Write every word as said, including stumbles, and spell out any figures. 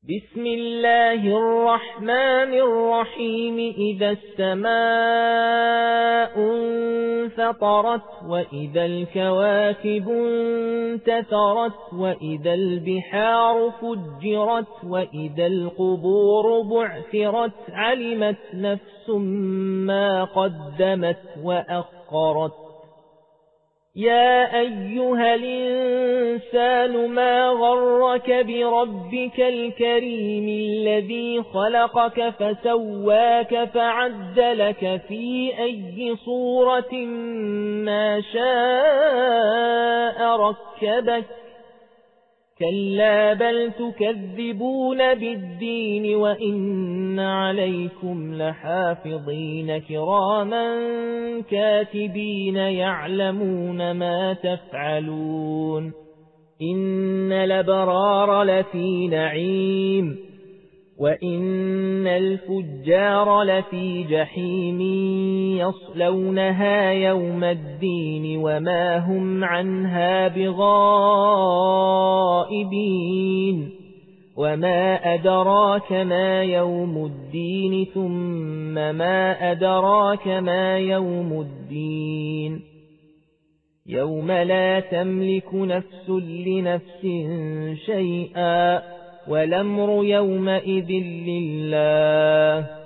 بسم الله الرحمن الرحيم إذا السماء انفطرت وإذا الكواكب انتثرت وإذا البحار فجرت وإذا القبور بعثرت علمت نفس ما قدمت وأخرت يا أيها الإنسان ما غرك بربك الكريم الذي خلقك فسواك فعدلك في أي صورة ما شاء ركبك كلا بل تكذبون بالدين وإن عليكم لحافظين كراما كاتبين يعلمون ما تفعلون إن الأبرار لفي نعيم وإن الفجار لفي جحيم يصلونها يوم الدين وما هم عنها بغائبين وما أدراك ما يوم الدين ثم ما أدراك ما يوم الدين يوم لا تملك نفس لنفس شيئا والأمر يومئذ لله